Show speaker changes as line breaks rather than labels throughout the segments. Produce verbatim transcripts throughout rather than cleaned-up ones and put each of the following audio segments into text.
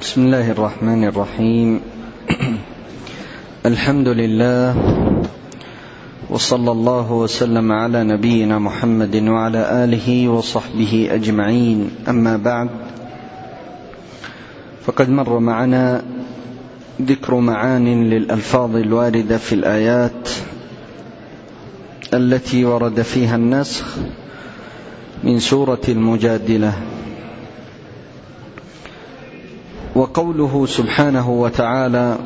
بسم الله الرحمن الرحيم. الحمد لله وصلى الله وسلم على نبينا محمد وعلى آله وصحبه أجمعين. أما بعد، فقد مر معنا ذكر معان للألفاظ الواردة في الآيات التي ورد فيها النسخ من سورة المجادلة. وقوله سبحانه وتعالى: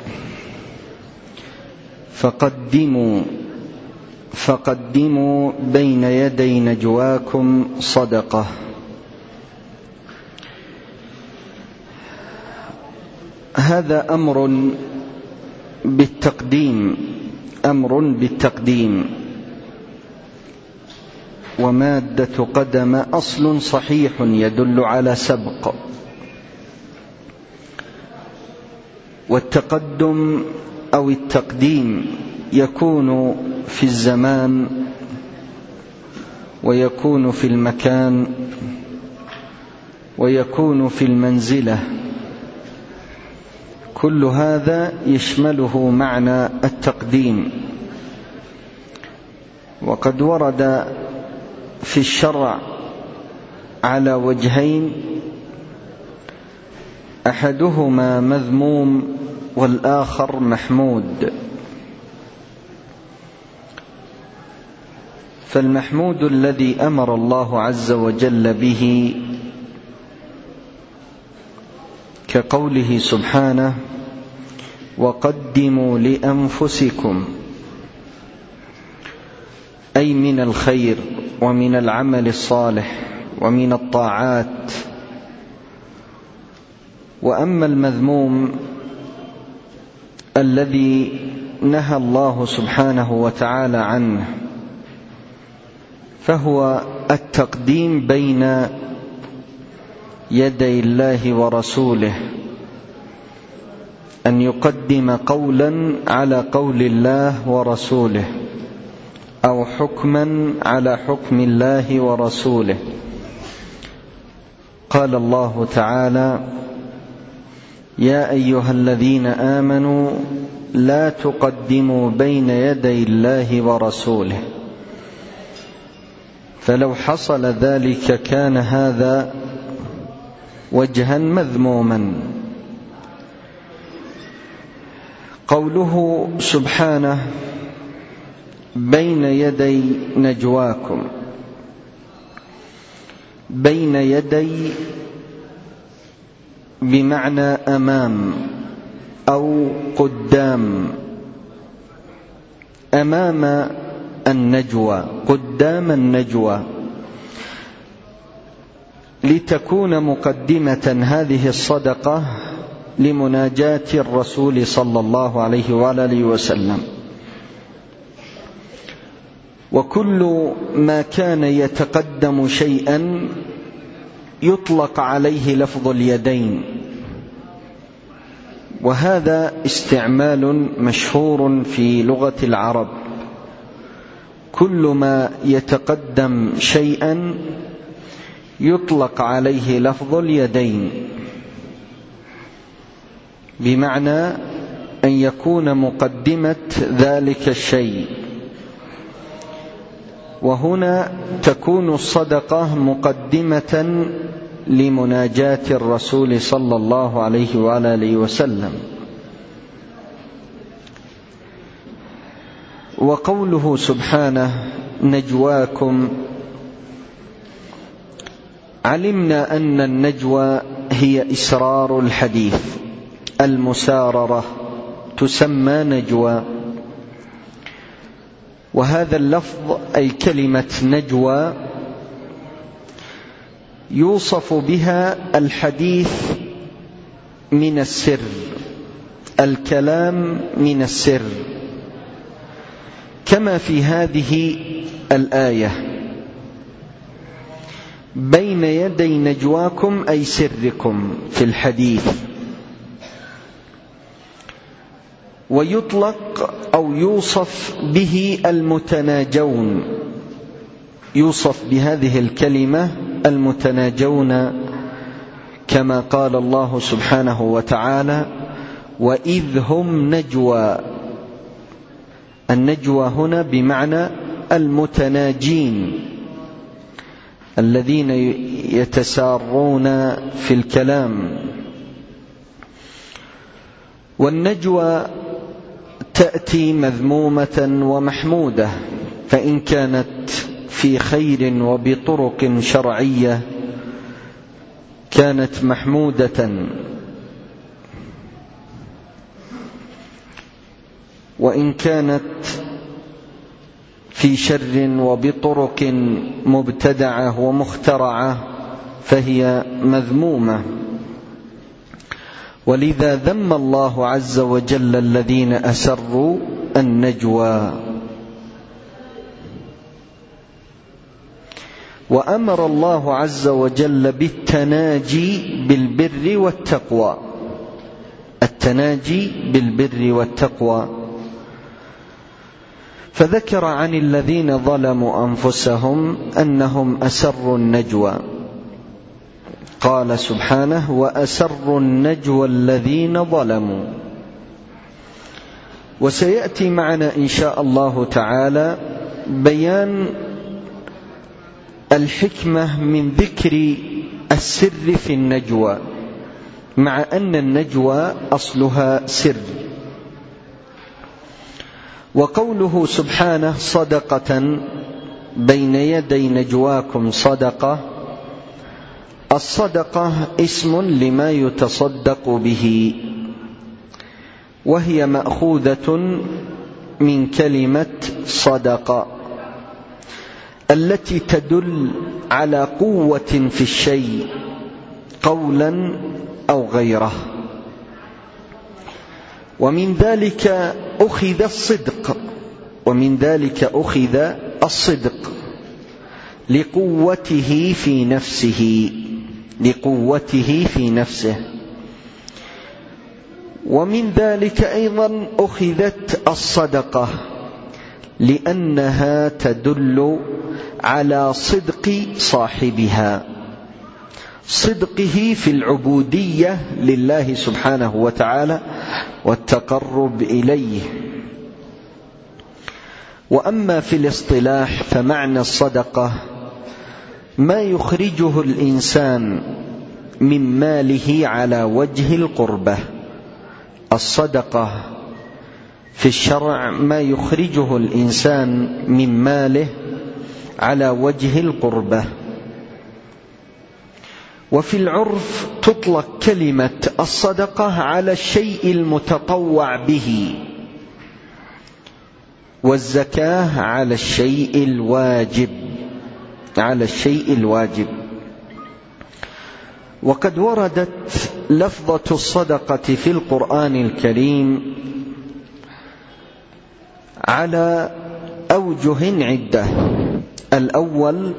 فقدموا فقدموا بين يدي نجواكم صدقة. هذا أمر بالتقديم أمر بالتقديم ومادة قدم أصل صحيح يدل على سبق، والتقدم أو التقديم يكون في الزمان ويكون في المكان ويكون في المنزلة، كل هذا يشمله معنى التقديم. وقد ورد في الشرع على وجهين، أحدهما مذموم والآخر محمود. فالمحمود الذي أمر الله عز وجل به كقوله سبحانه: وقدموا لأنفسكم، أي من الخير ومن العمل الصالح ومن الطاعات. وأما المذموم الذي نهى الله سبحانه وتعالى عنه، فهو التقديم بين يدي الله ورسوله، أن يقدم قولا على قول الله ورسوله، أو حكما على حكم الله ورسوله. قال الله تعالى: يا أيها الذين آمنوا لا تقدموا بين يدي الله ورسوله. فلو حصل ذلك كان هذا وجها مذموما. قوله سبحانه: بين يدي نجواكم، بين يدي بمعنى أمام أو قدام. أمام النجوى، قدام النجوى، لتكون مقدمة هذه الصدقة لمناجاة الرسول صلى الله عليه وآله وسلم. وكل ما كان يتقدم شيئا يطلق عليه لفظ اليدين، وهذا استعمال مشهور في لغة العرب. كل ما يتقدم شيئا يطلق عليه لفظ اليدين، بمعنى أن يكون مقدمة ذلك الشيء. وهنا تكون الصدقة مقدمة لمناجاة الرسول صلى الله عليه وآله وسلم. وقوله سبحانه: نجواكم، علمنا أن النجوى هي إسرار الحديث، المساررة تسمى نجوى. وهذا اللفظ أي كلمة نجوى يوصف بها الحديث من السر، الكلام من السر، كما في هذه الآية: بين يدي نجواكم، أي سركم في الحديث. ويطلق أو يوصف به المتناجون، يوصف بهذه الكلمة المتناجون كما قال الله سبحانه وتعالى: وإذ هم نجوى. النجوى هنا بمعنى المتناجين الذين يتسارون في الكلام. والنجوى تأتي مذمومة ومحمودة، فإن كانت في خير وبطرق شرعية كانت محمودة، وإن كانت في شر وبطرق مبتدعة ومخترعة فهي مذمومة. ولذا ذم الله عز وجل الذين أسروا النجوى، وأمر الله عز وجل بالتناجي بالبر والتقوى. التناجي بالبر والتقوى، فذكر عن الذين ظلموا أنفسهم أنهم أسروا النجوى. قال سبحانه: وأسروا النجوى الذين ظلموا. وسيأتي معنا إن شاء الله تعالى بيان الحكمة من ذكر السر في النجوى، مع أن النجوى أصلها سر. وقوله سبحانه: صدقة بين يدي نجواكم صدقة. الصدقة اسم لما يتصدق به، وهي مأخوذة من كلمة صدقة التي تدل على قوة في الشيء قولا أو غيره. ومن ذلك أخذ الصدق ومن ذلك أخذ الصدق لقوته في نفسه لقوته في نفسه ومن ذلك أيضا أخذت الصدقة لأنها تدل على صدق صاحبها، صدقه في العبودية لله سبحانه وتعالى والتقرب إليه. وأما في الاصطلاح فمعنى الصدقة ما يخرجه الإنسان من ماله على وجه القربة. الصدقة في الشرع ما يخرجه الإنسان من ماله على وجه القربة. وفي العرف تطلق كلمة الصدقة على الشيء المتطوع به، والزكاة على الشيء الواجب على الشيء الواجب. وقد وردت لفظة الصدقة في القرآن الكريم على أوجه عدة. الأول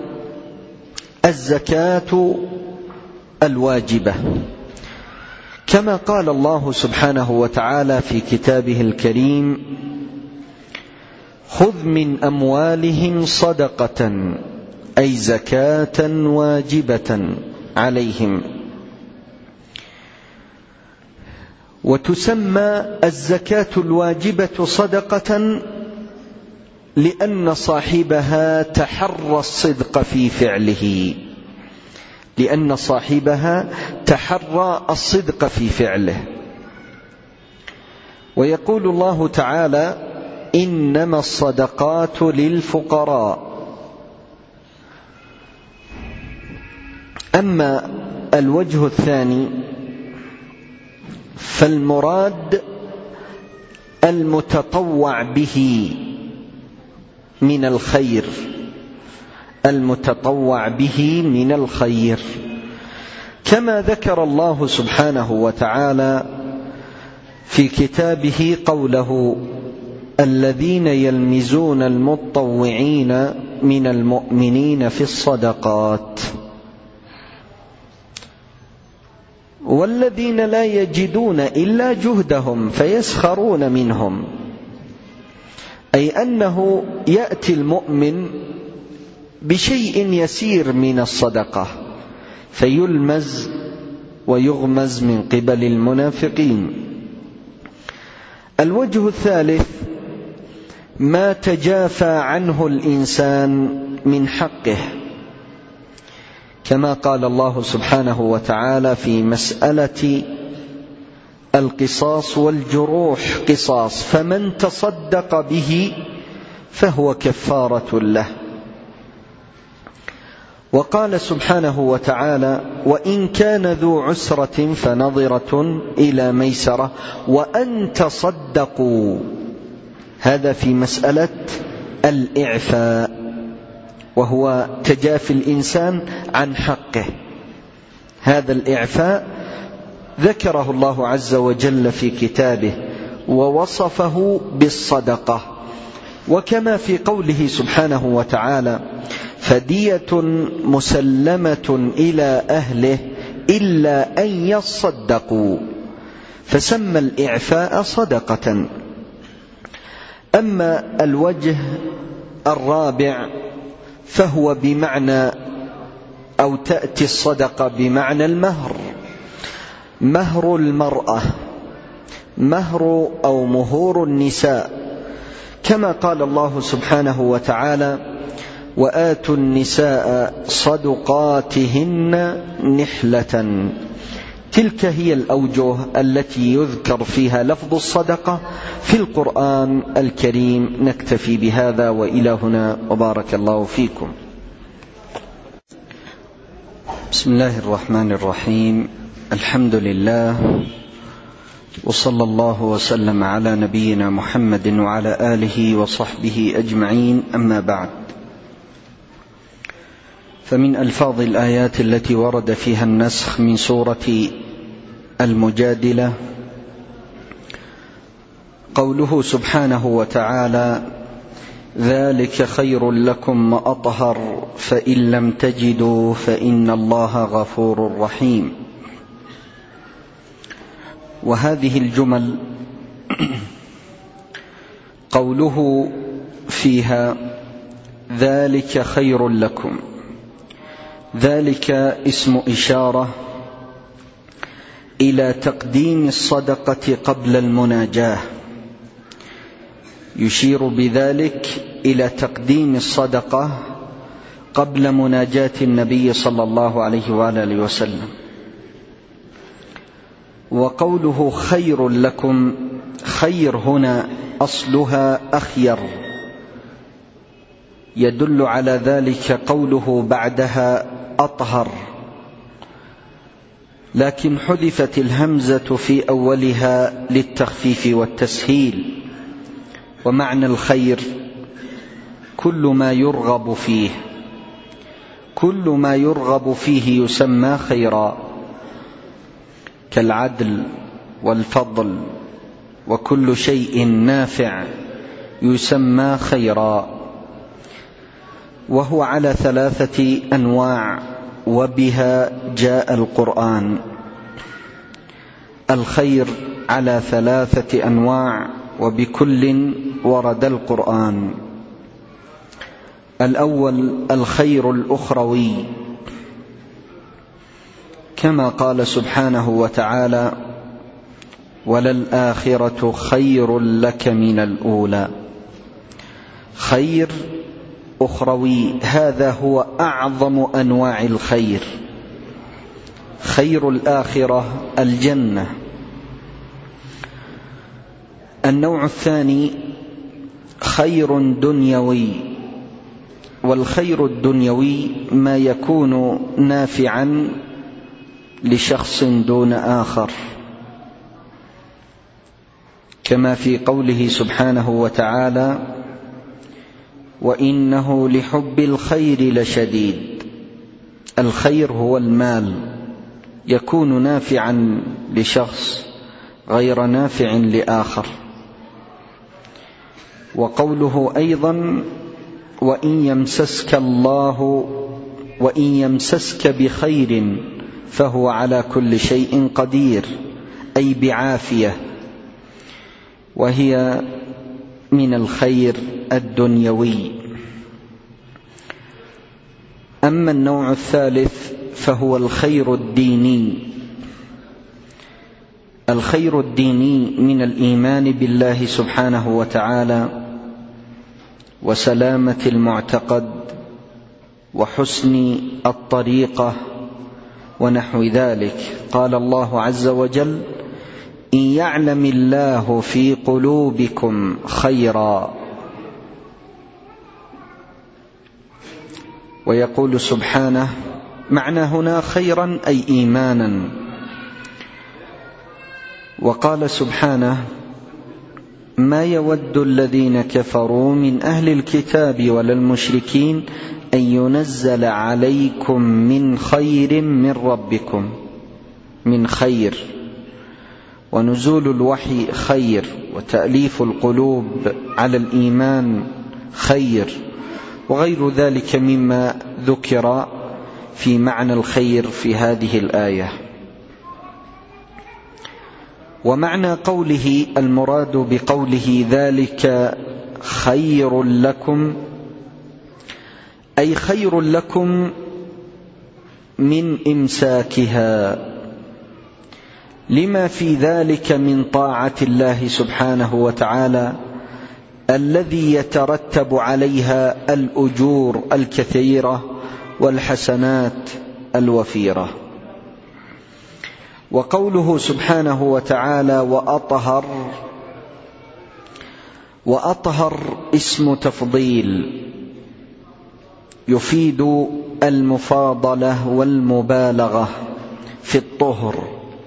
الزكاة الواجبة، كما قال الله سبحانه وتعالى في كتابه الكريم: خذ من أموالهم صدقة، أي زكاة واجبة عليهم. وتسمى الزكاة الواجبة صدقة لأن صاحبها تحرى الصدق في فعله لأن صاحبها تحرى الصدق في فعله. ويقول الله تعالى: إنما الصدقات للفقراء. أما الوجه الثاني فالمراد المتطوع به من الخير المتطوع به من الخير كما ذكر الله سبحانه وتعالى في كتابه قوله: الذين يلمزون المتطوعين من المؤمنين في الصدقات والذين لا يجدون إلا جهدهم فيسخرون منهم. أي أنه يأتي المؤمن بشيء يسير من الصدقة فيلمز ويغمز من قبل المنافقين. الوجه الثالث ما تجافى عنه الإنسان من حقه، كما قال الله سبحانه وتعالى في مسألة القصاص والجروح قصاص، فمن تصدق به فهو كفارة له. وقال سبحانه وتعالى وإن كان ذو عسرة فنظرة إلى ميسرة وأن تصدقوا، هذا في مسألة الإعفاء، وهو تجافي الإنسان عن حقه. هذا الإعفاء ذكره الله عز وجل في كتابه ووصفه بالصدقة، وكما في قوله سبحانه وتعالى فدية مسلمة إلى أهله إلا أن يصدقوا، فسمى الإعفاء صدقة. أما الوجه الرابع فهو بمعنى أو تأتي الصدقة بمعنى المهر، مهر المرأة، مهر أو مهور النساء، كما قال الله سبحانه وتعالى وآتوا النساء صدقاتهن نحلة. تلك هي الأوجه التي يذكر فيها لفظ الصدقة في القرآن الكريم. نكتفي بهذا وإلى هنا، وبارك الله فيكم. بسم الله الرحمن الرحيم، الحمد لله، وصلى الله وسلم على نبينا محمد وعلى آله وصحبه أجمعين، أما بعد. فمن ألفاظ الآيات التي ورد فيها النسخ من سورة المجادلة قوله سبحانه وتعالى ذلك خير لكم وأطهر فإن لم تجدوا فإن الله غفور رحيم. وهذه الجمل قوله فيها ذلك خير لكم، ذلك اسم إشارة إلى تقديم الصدقة قبل المناجاة، يشير بذلك إلى تقديم الصدقة قبل مناجاة النبي صلى الله عليه وآله وسلم. وقوله خير لكم، خير هنا أصلها أخير، يدل على ذلك قوله بعدها أطهر، لكن حذفت الهمزة في أولها للتخفيف والتسهيل. ومعنى الخير كل ما يرغب فيه، كل ما يرغب فيه يسمى خيرا، كالعدل والفضل، وكل شيء نافع يسمى خيرا. وهو على ثلاثة أنواع، وبها جاء القرآن. الخير على ثلاثة أنواع، وبكل ورد القرآن. الأول الخير الأخروي، كما قال سبحانه وتعالى وللآخرة خير لك من الأولى. خير أخروي هذا هو أعظم أنواع الخير. خير الآخرة الجنة. النوع الثاني خير دنيوي، والخير الدنيوي ما يكون نافعا لشخص دون آخر، كما في قوله سبحانه وتعالى وإنه لحب الخير لشديد. الخير هو المال، يكون نافعا لشخص غير نافع لآخر. وقوله أيضا وإن يمسسك الله وإن يمسسك بخير فهو على كل شيء قدير، أي بعافية، وهي من الخير الدنيوي. أما النوع الثالث فهو الخير الديني، الخير الديني من الإيمان بالله سبحانه وتعالى وسلامة المعتقد وحسن الطريقة ونحو ذلك. قال الله عز وجل: إن يعلم الله في قلوبكم خيرا. ويقول سبحانه: معنى هنا خيرا أي إيمانا. وقال سبحانه: ما يود الذين كفروا من أهل الكتاب ولا المشركين أن ينزل عليكم من خير من ربكم. من خير، ونزول الوحي خير، وتأليف القلوب على الإيمان خير، وغير ذلك مما ذكر في معنى الخير في هذه الآية. ومعنى قوله المراد بقوله ذلك خير لكم أي خير لكم من إمساكها، لما في ذلك من طاعة الله سبحانه وتعالى الذي يترتب عليها الأجور الكثيرة والحسنات الوفيرة. وقوله سبحانه وتعالى وأطهر، وأطهر اسم تفضيل يفيد المفاضلة والمبالغة في الطهر،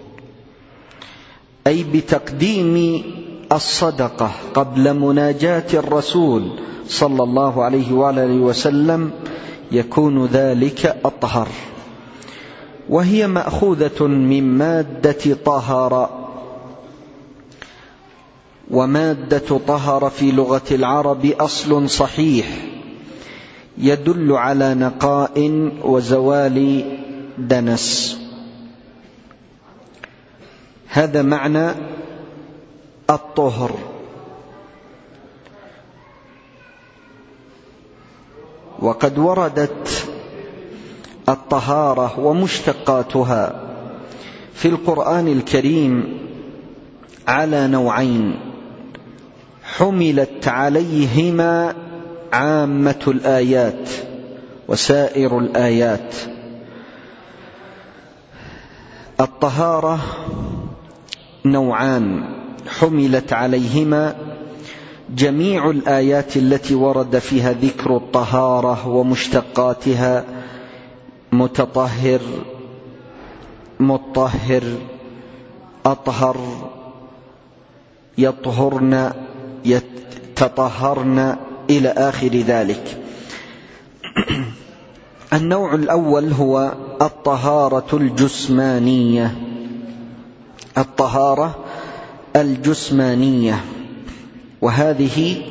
أي بتقديم الصدقة قبل مناجاة الرسول صلى الله عليه وآله وسلم يكون ذلك أطهر. وهي مأخوذة من مادة طهر، ومادة طهر في لغة العرب أصل صحيح يدل على نقاء وزوال دنس. هذا معنى الطهر. وقد وردت الطهارة ومشتقاتها في القرآن الكريم على نوعين حملت عليهما عامة الآيات وسائر الآيات. الطهارة نوعان حملت عليهما جميع الآيات التي ورد فيها ذكر الطهارة ومشتقاتها: متطهر، مطهر، أطهر، يطهرن، يتطهرن، إلى آخر ذلك. النوع الأول هو الطهارة الجسمانية. الطهارة الجسمانية، وهذه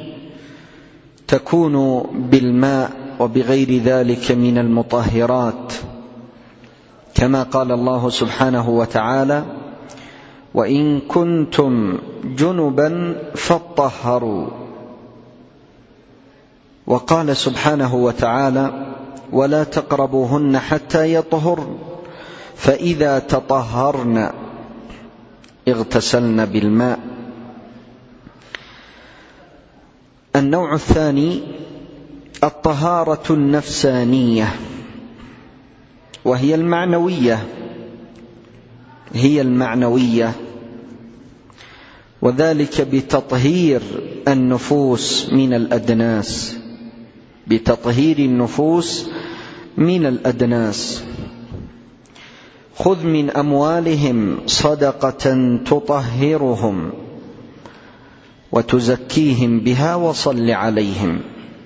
تكون بالماء وبغير ذلك من المطهرات، كما قال الله سبحانه وتعالى: وإن كنتم جنبا فاطهروا. وقال سبحانه وتعالى: ولا تقربوهن حتى يطهرن فإذا تطهرن اغتسلن بالماء. النوع الثاني الطهارة النفسانية، وهي المعنوية هي المعنوية وذلك بتطهير النفوس من الأدناس، بتطهير النفوس من الأدناس. خذ من أموالهم صدقة تطهرهم وتزكيهم بها وصل عليهم.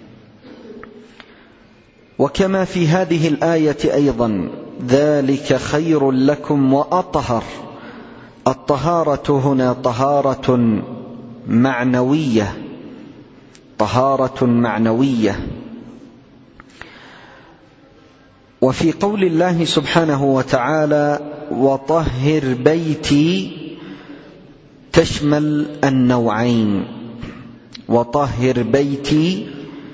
وكما في هذه الآية أيضا: ذلك خير لكم وأطهر. الطهارة هنا طهارة معنوية، طهارة معنوية. وفي قول الله سبحانه وتعالى: وطهر بيتي، تشمل النوعين. وطهر بيتي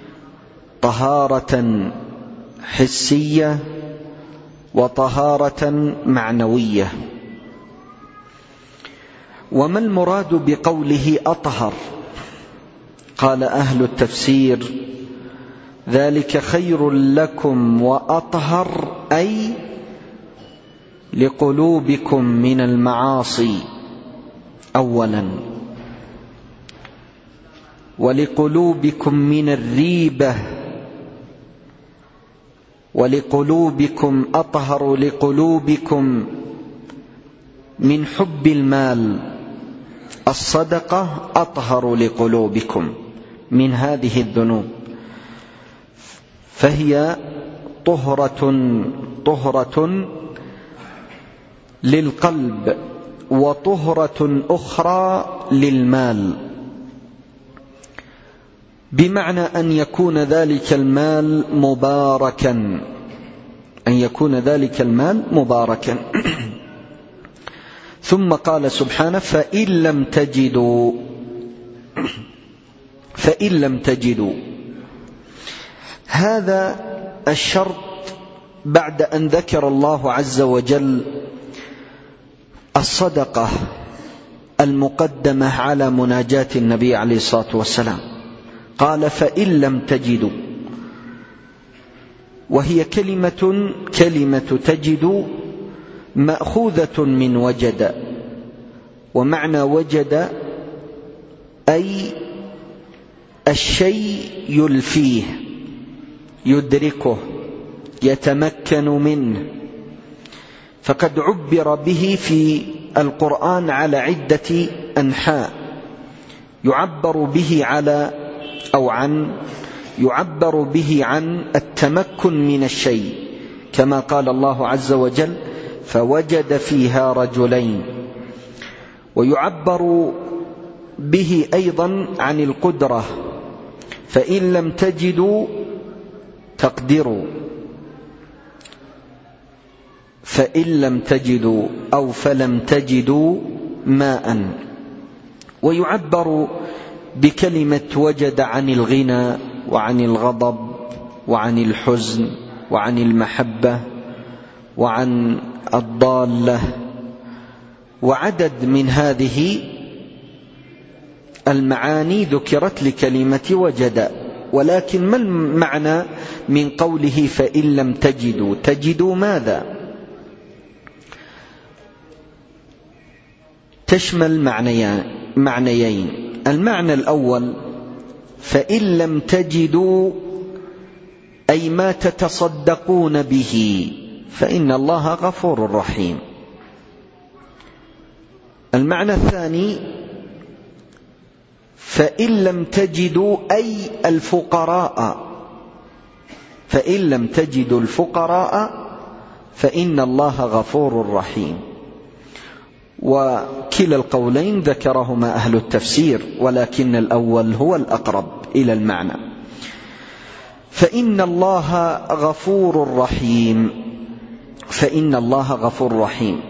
طهارة حسية وطهارة معنوية. وما المراد بقوله أطهر؟ قال أهل التفسير: ذلك خير لكم وأطهر، أي لقلوبكم من المعاصي أولا، ولقلوبكم من الريبة، ولقلوبكم أطهر لقلوبكم من حب المال. الصدقة أطهر لقلوبكم من هذه الذنوب، فهي طهرة طهرة للقلب وطهرة أخرى للمال، بمعنى أن يكون ذلك المال مباركا، أن يكون ذلك المال مباركا. ثم قال سبحانه: فإن لم تجدوا فإن لم تجدوا هذا الشرط بعد أن ذكر الله عز وجل الصدقة المقدمة على مناجاة النبي عليه الصلاة والسلام، قال: فإن لم تجدوا، وهي كلمة كلمة تجد مأخوذة من وجد، ومعنى وجد أي الشيء يلفيه، يدركه، يتمكن منه. فقد عبر به في القرآن على عدة أنحاء، يعبر به على أو عن يعبر به عن التمكن من الشيء، كما قال الله عز وجل: فوجد فيها رجلين. ويعبر به أيضا عن القدرة: فإن لم تجدوا تقدروا، فإن لم تجدوا أو فلم تجدوا ماء. ويعبر بكلمة وجد عن الغنى وعن الغضب وعن الحزن وعن المحبة وعن الضالة، وعدد من هذه المعاني ذكرت لكلمة وجد. ولكن ما المعنى من قوله فإن لم تجدوا؟ تجدوا ماذا؟ تشمل معنيين. المعنى الأول: فإن لم تجدوا أي ما تتصدقون به، فإن الله غفور رحيم. المعنى الثاني: فإن لم تجدوا أي الفقراء، فإن لم تجدوا الفقراء فإن الله غفور رحيم. وكلا القولين ذكرهما أهل التفسير، ولكن الأول هو الأقرب إلى المعنى. فإن الله غفور رحيم، فإن الله غفور رحيم،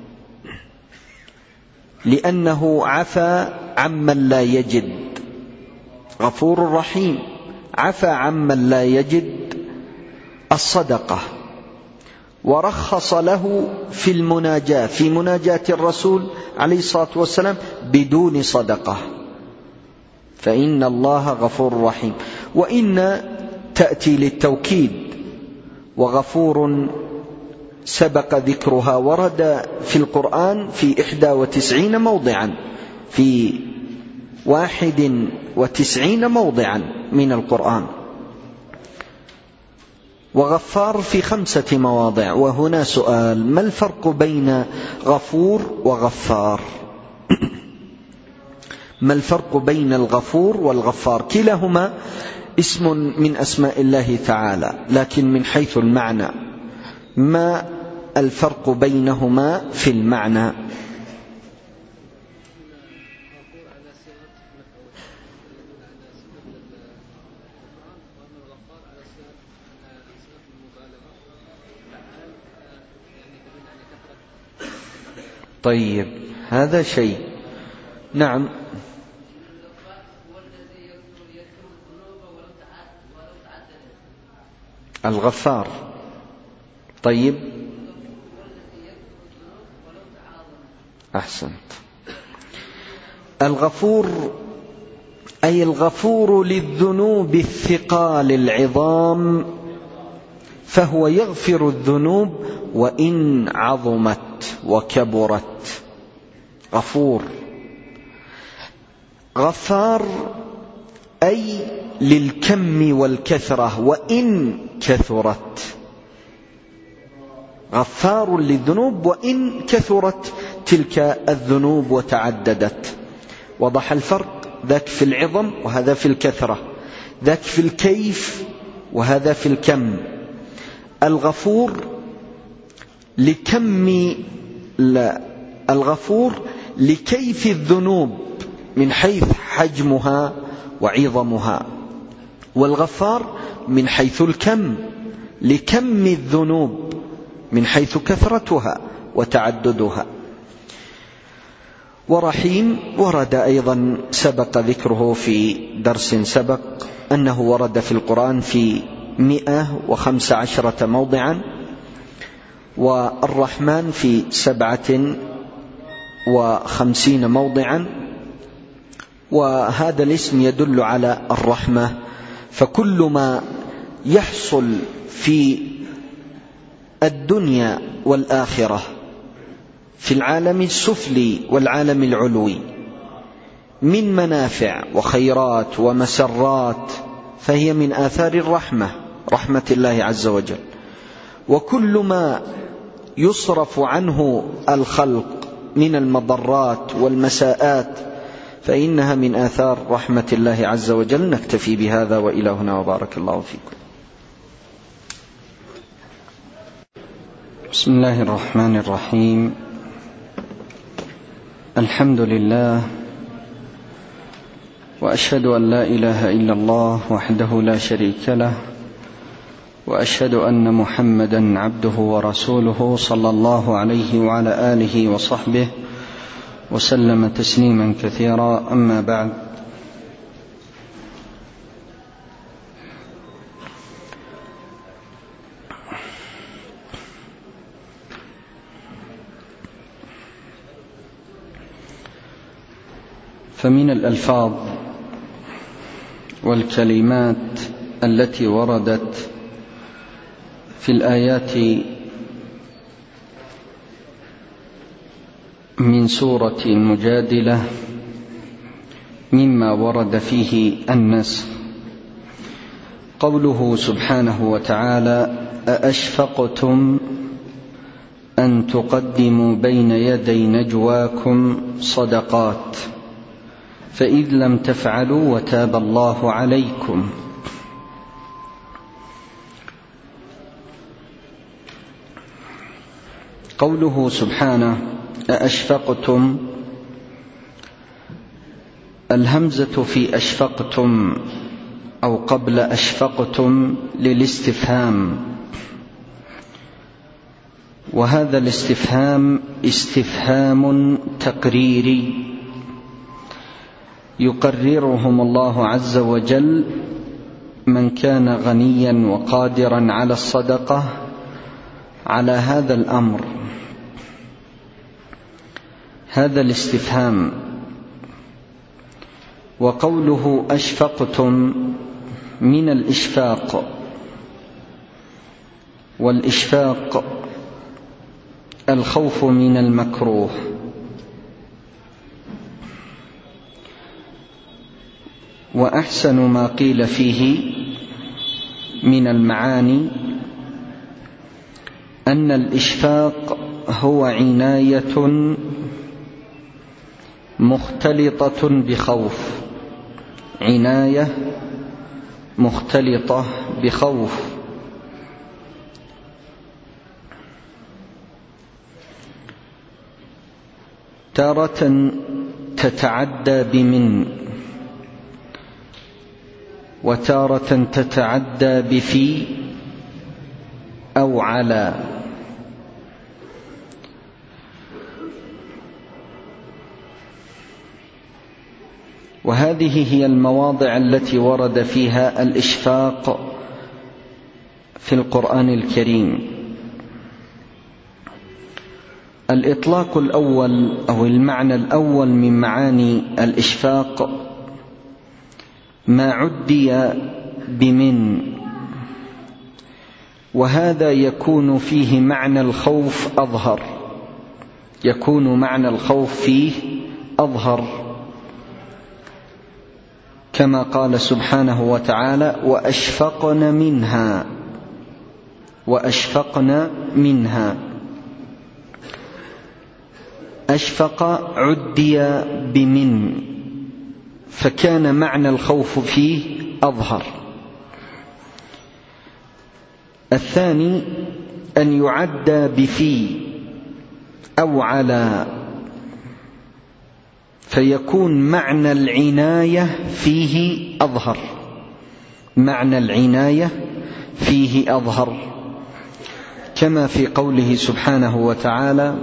لأنه عفى عمن لا يجد. غفور رحيم عفى عمن لا يجد الصدقة، ورخص له في المناجاة، في مناجاة الرسول عليه الصلاة والسلام بدون صدقة. فإن الله غفور رحيم. وإن تأتي للتوكيد، وغفور سبق ذكرها، ورد في القرآن في إحدى وتسعين موضعا، في واحد وتسعين موضعا من القرآن، وغفار في خمسة مواضع. وهنا سؤال: ما الفرق بين غفور وغفار؟ ما الفرق بين الغفور والغفار؟ كلاهما اسم من أسماء الله تعالى، لكن من حيث المعنى ما الفرق بينهما في المعنى؟ طيب، هذا شيء. نعم. الغفار. طيب، أحسنت. الغفور أي الغفور للذنوب الثقال العظام، فهو يغفر الذنوب وإن عظمت وكبرت. غفور. غفار أي للكم والكثرة وإن كثرت. غفار للذنوب وإن كثرت تلك الذنوب وتعددت. وضح الفرق، ذاك في العظم وهذا في الكثرة، ذاك في الكيف وهذا في الكم. الغفور لكم لا الغفور لكيف الذنوب من حيث حجمها وعظمها، والغفار من حيث الكم لكم الذنوب من حيث كثرتها وتعددها. ورحيم ورد أيضا سبق ذكره في درس سبق أنه ورد في القرآن في مئة وخمس عشرة موضعا، والرحمن في سبعة وخمسين موضعا. وهذا الاسم يدل على الرحمة، فكل ما يحصل في الدنيا والآخرة في العالم السفلي والعالم العلوي من منافع وخيرات ومسرات فهي من آثار الرحمة، رحمة الله عز وجل. وكل ما يصرف عنه الخلق من المضرات والمساءات فإنها من آثار رحمة الله عز وجل. نكتفي بهذا وإلى هنا وبارك الله فيكم.
بسم الله الرحمن الرحيم. الحمد لله، وأشهد أن لا إله إلا الله وحده لا شريك له، وأشهد أن محمدا عبده ورسوله صلى الله عليه وعلى آله وصحبه وسلم تسليما كثيرا. أما بعد، فمن الألفاظ والكلمات التي وردت في الآيات من سورة المجادلة مما ورد فيه النسخ قوله سبحانه وتعالى: أأشفقتم أن تقدموا بين يدي نجواكم صدقات فإذ لم تفعلوا وتاب الله عليكم. قوله سبحانه: أأشفقتم، الهمزة في أشفقتم أو قبل أشفقتم للاستفهام، وهذا الاستفهام استفهام تقريري يقررهم الله عز وجل من كان غنيا وقادرا على الصدقة على هذا الأمر. هذا الاستفهام. وقوله أشفقتم من الإشفاق، والإشفاق الخوف من المكروه. وأحسن ما قيل فيه من المعاني أن الإشفاق هو عناية مختلطة بخوف، عناية مختلطة بخوف. تارة تتعدى بمن، وتارة تتعدى بفي أو على. وهذه هي المواضع التي ورد فيها الإشفاق في القرآن الكريم.
الإطلاق الأول أو المعنى الأول من معاني الإشفاق ما عدي بمن، وهذا يكون فيه معنى الخوف أظهر، يكون معنى الخوف فيه أظهر، كما قال سبحانه وتعالى: وأشفقن منها، وأشفقن منها. أشفق عدي بمن، فكان معنى الخوف فيه أظهر. الثاني أن يعدى بفي أو على، فيكون معنى العناية فيه أظهر، معنى العناية فيه أظهر، كما في قوله سبحانه وتعالى: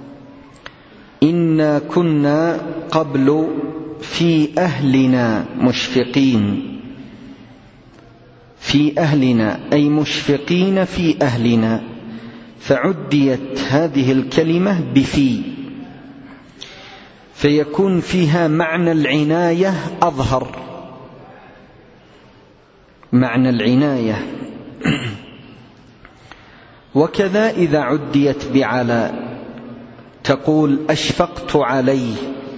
إنا كنا قبل في أهلنا مشفقين. في أهلنا أي مشفقين في أهلنا، فعديت هذه الكلمة بفي، فيكون فيها معنى العناية أظهر، معنى العناية. وكذا إذا عديت بعلى تقول: أشفقت عليه،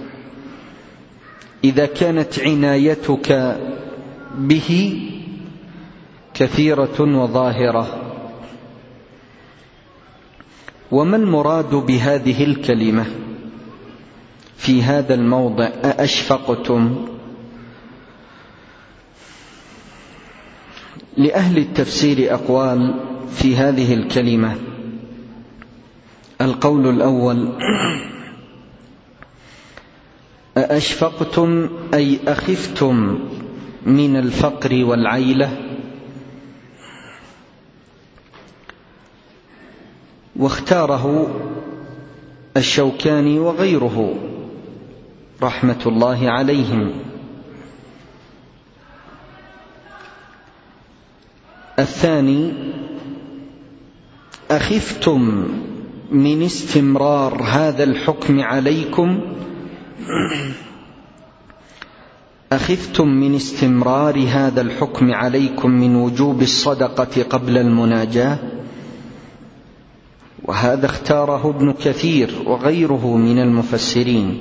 إذا كانت عنايتك به كثيرة وظاهرة. وما المراد بهذه الكلمة في هذا الموضع؟ أأشفقتم؟ لأهل التفسير أقوال في هذه الكلمة. القول الأول: أأشفقتم أي أخفتم من الفقر والعيلة. واختاره الشوكاني وغيره رحمة الله عليهم. الثاني: أخفتم من استمرار هذا الحكم عليكم، أخفتم من استمرار هذا الحكم عليكم من وجوب الصدقة قبل المناجاة. وهذا اختاره ابن كثير وغيره من المفسرين.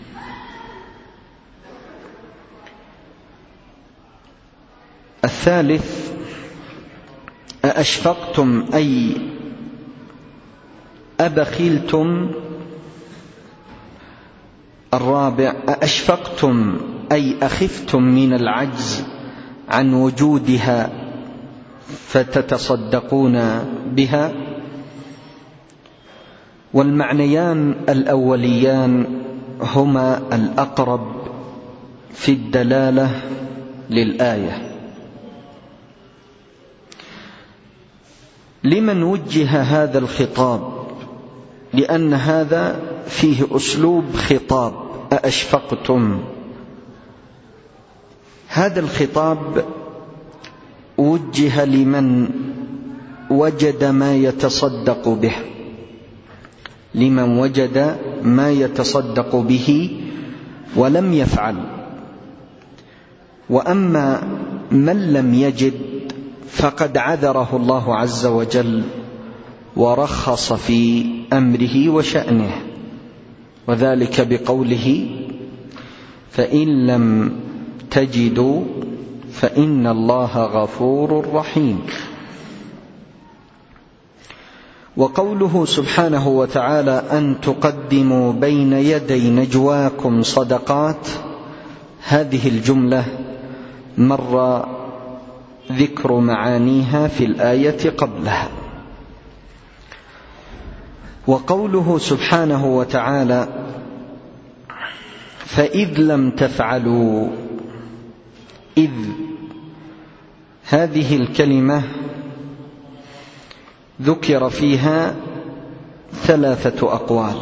الثالث: أأشفقتم أي أبخلتم. الرابع: أأشفقتم أي أخفتم من العجز عن وجودها فتتصدقون بها. والمعنيان الأوليان هما الأقرب في الدلالة للآية. لمن وجه هذا الخطاب؟ لأن هذا فيه أسلوب خطاب، أأشفقتم. هذا الخطاب وجه لمن وجد ما يتصدق به، لمن وجد ما يتصدق به ولم يفعل. وأما من لم يجد فقد عذره الله عز وجل ورخص في أمره وشأنه، وذلك بقوله: فإن لم تجدوا فإن الله غفور رحيم. وقوله سبحانه وتعالى: أن تقدموا بين يدي نجواكم صدقات، هذه الجملة مر ذكر معانيها في الآية قبلها. وقوله سبحانه وتعالى: فإذ لم تفعلوا، إذ هذه الكلمة ذكر فيها ثلاثة أقوال.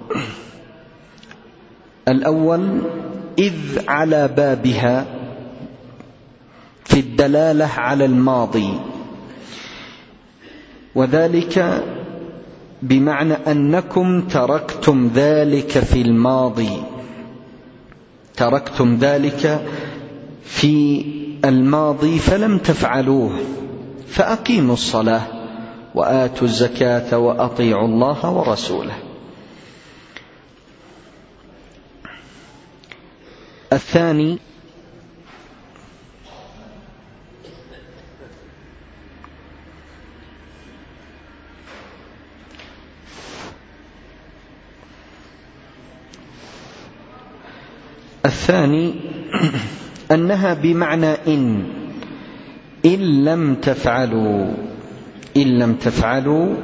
الأول: إذ على بابها في الدلالة على الماضي، وذلك بمعنى أنكم تركتم ذلك في الماضي، تركتم ذلك في الماضي فلم تفعلوه، فأقيموا الصلاة وآتوا الزكاة وأطيعوا الله ورسوله. الثاني الثاني أنها بمعنى إن إن لم تفعلوا إن لم تفعلوا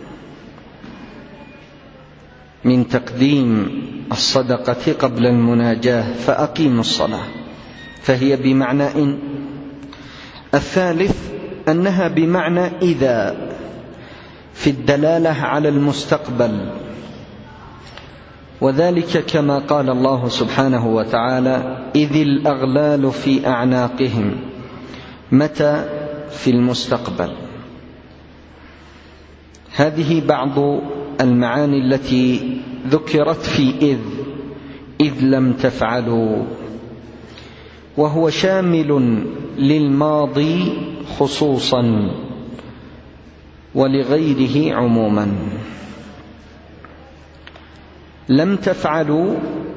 من تقديم الصدقة قبل المناجاة فأقيموا الصلاة، فهي بمعنى إن. الثالث أنها بمعنى إذا في الدلالة على المستقبل، وذلك كما قال الله سبحانه وتعالى: إذ الأغلال في أعناقهم، متى؟ في المستقبل. هذه بعض المعاني التي ذكرت في إذ إذ لم تفعلوا، وهو شامل للماضي خصوصا ولغيره عموما. لم تفعلوا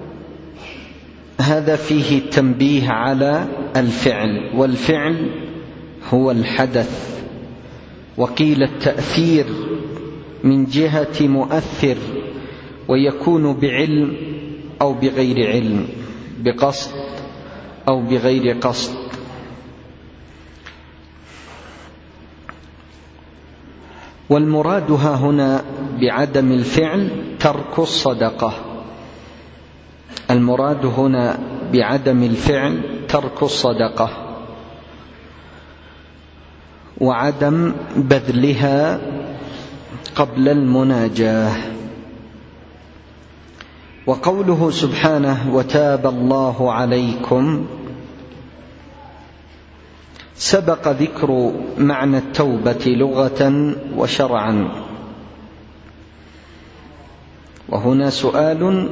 هذا فيه التنبيه على الفعل، والفعل هو الحدث، وقيل التأثير من جهة مؤثر، ويكون بعلم أو بغير علم، بقصد أو بغير قصد. والمراد ها هنا بعدم الفعل ترك الصدقة، المراد هنا بعدم الفعل ترك الصدقة وعدم بذلها قبل المناجاة. وقوله سبحانه: وتاب الله عليكم، سبق ذكر معنى التوبة لغة وشرعا، وهنا سؤال: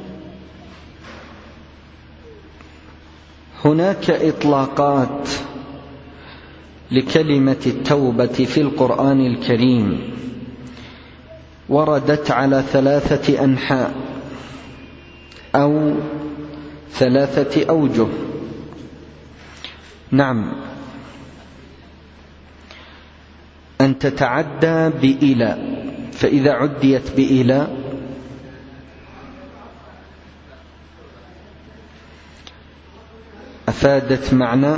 هناك إطلاقات لكلمة التوبة في القرآن الكريم وردت على ثلاثة أنحاء أو ثلاثة أوجه. نعم، أن تتعدى بإلى، فإذا عديت بإلى أفادت معنى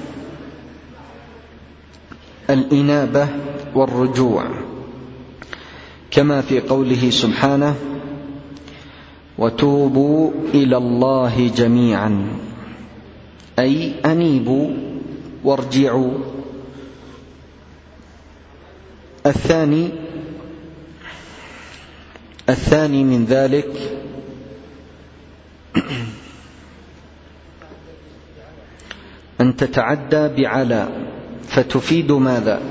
الإنابة والرجوع، كما في قوله سبحانه: وتوبوا إلى الله جميعا، أي أنيبوا وارجعوا. الثاني الثاني من ذلك أن تتعدى بعلى، فتفيد ماذا؟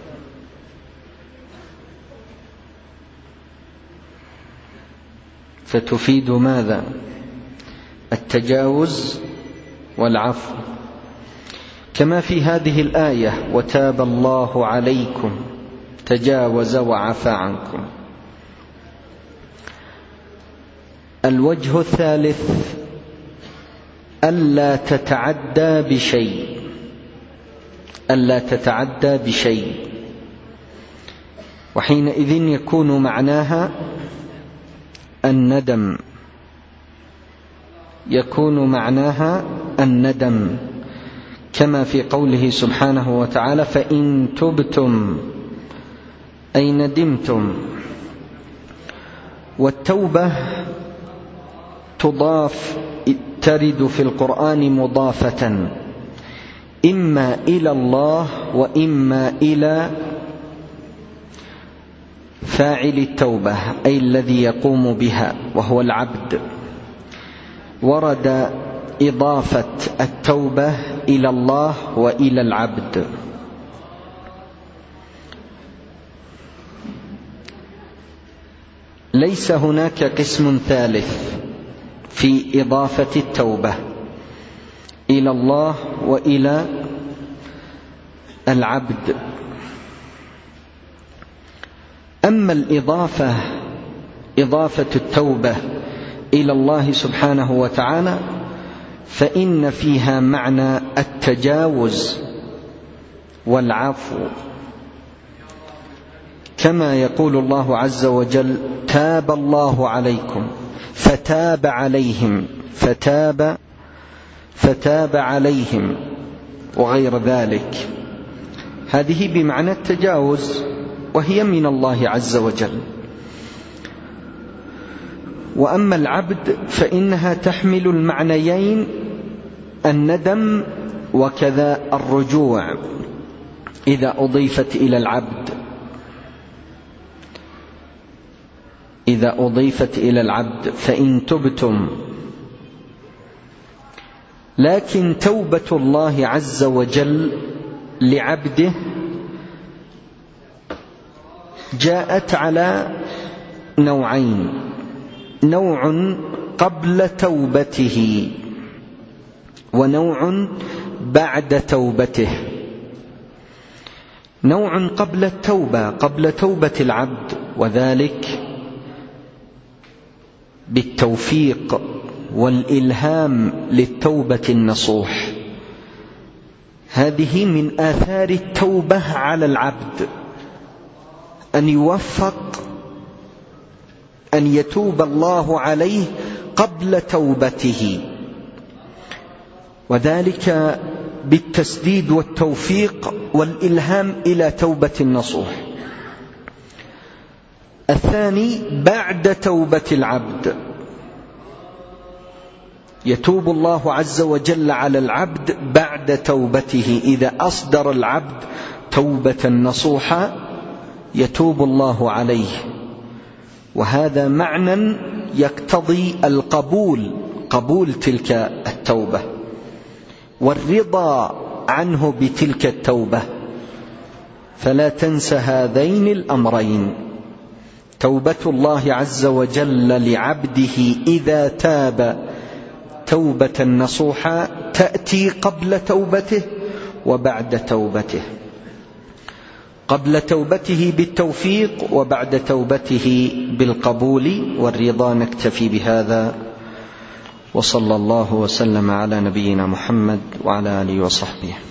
فتفيد ماذا؟ التجاوز والعفو، كما في هذه الآية: وتاب الله عليكم، تجاوز وعفى عنكم. الوجه الثالث ألا تتعدى بشيء، ألا تتعدى بشيء، وحينئذ يكون معناها الندم، يكون معناها الندم، كما في قوله سبحانه وتعالى: فإن تبتم أي ندمتم. والتوبة تضاف، ترد في القرآن مضافة، إما إلى الله وإما إلى فاعل التوبة، أي الذي يقوم بها وهو العبد. ورد إضافة التوبة إلى الله وإلى العبد. ليس هناك قسم ثالث في إضافة التوبة إلى الله وإلى العبد. أما الإضافة إضافة التوبة إلى الله سبحانه وتعالى فإن فيها معنى التجاوز والعفو، كما يقول الله عز وجل: تاب الله عليكم فتاب عليهم فتاب فتاب عليهم وغير ذلك. هذه بمعنى التجاوز وهي من الله عز وجل. وأما العبد فإنها تحمل المعنيين الندم وكذا الرجوع إذا أضيفت إلى العبد إذا أضيفت إلى العبد فإن تبتم. لكن توبة الله عز وجل لعبده جاءت على نوعين: نوع قبل توبته ونوع بعد توبته. نوع قبل التوبة، قبل توبة العبد، وذلك بالتوفيق والإلهام للتوبة النصوح. هذه من آثار التوبة على العبد، أن يوفق أن يتوب الله عليه قبل توبته، وذلك بالتسديد والتوفيق والإلهام إلى توبة النصوح. الثاني بعد توبة العبد، يتوب الله عز وجل على العبد بعد توبته. إذا أصدر العبد توبة نصوحا يتوب الله عليه، وهذا معنى يقتضي القبول، قبول تلك التوبة والرضا عنه بتلك التوبة. فلا تنس هذين الأمرين: توبة الله عز وجل لعبده إذا تاب توبة نصوحا تأتي قبل توبته وبعد توبته، قبل توبته بالتوفيق وبعد توبته بالقبول والرضا. نكتفي بهذا، وصلى الله وسلم على نبينا محمد وعلى آله وصحبه.